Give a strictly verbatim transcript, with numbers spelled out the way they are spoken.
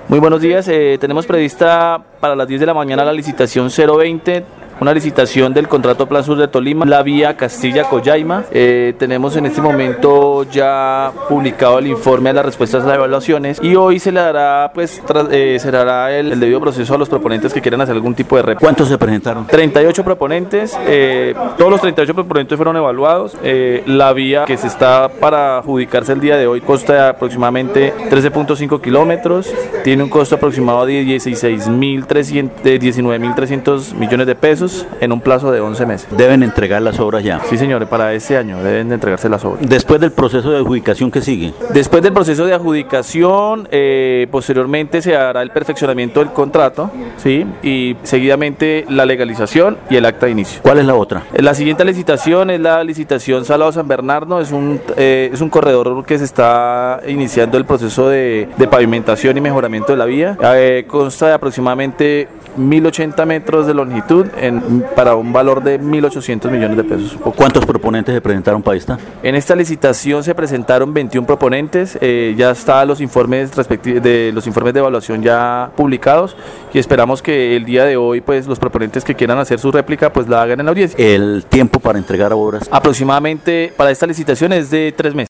Muy buenos días, eh, tenemos prevista para las diez de la mañana la licitación cero veinte, una licitación del contrato Plan Sur de Tolima, la vía Castilla-Collaima. Eh, tenemos en este momento ya publicado el informe de las respuestas a las evaluaciones y hoy se le dará, pues, tras, eh, se dará el, el debido proceso a los proponentes que quieran hacer algún tipo de réplica. ¿Cuántos se presentaron? treinta y ocho proponentes, eh, todos los treinta y ocho proponentes fueron evaluados. Eh, la vía que se está para adjudicarse el día de hoy consta de aproximadamente trece punto cinco kilómetros, tiene un costo aproximado de dieciséis mil trescientos, de diecinueve mil trescientos millones de pesos en un plazo de once meses. Deben entregar las obras ya. Sí, señores, para este año deben de entregarse las obras. Después del proceso de adjudicación, ¿qué sigue? Después del proceso de adjudicación, eh, posteriormente se hará el perfeccionamiento del contrato, ¿sí? Y seguidamente la legalización y el acta de inicio. ¿Cuál es la otra? La siguiente licitación es la licitación Salado San Bernardo, es un, eh, es un corredor que se está iniciando el proceso de, de pavimentación y mejoramiento de la vía. Eh, consta de aproximadamente mil ochenta metros de longitud en, para un valor de mil ochocientos millones de pesos. ¿Cuántos proponentes se presentaron para esta? En esta licitación se presentaron veintiún proponentes, eh, ya están los informes respectivos de los informes de evaluación ya publicados y esperamos que el día de hoy, pues, los proponentes que quieran hacer su réplica, pues la hagan en la audiencia. El tiempo para entregar obras aproximadamente para esta licitación es de tres meses.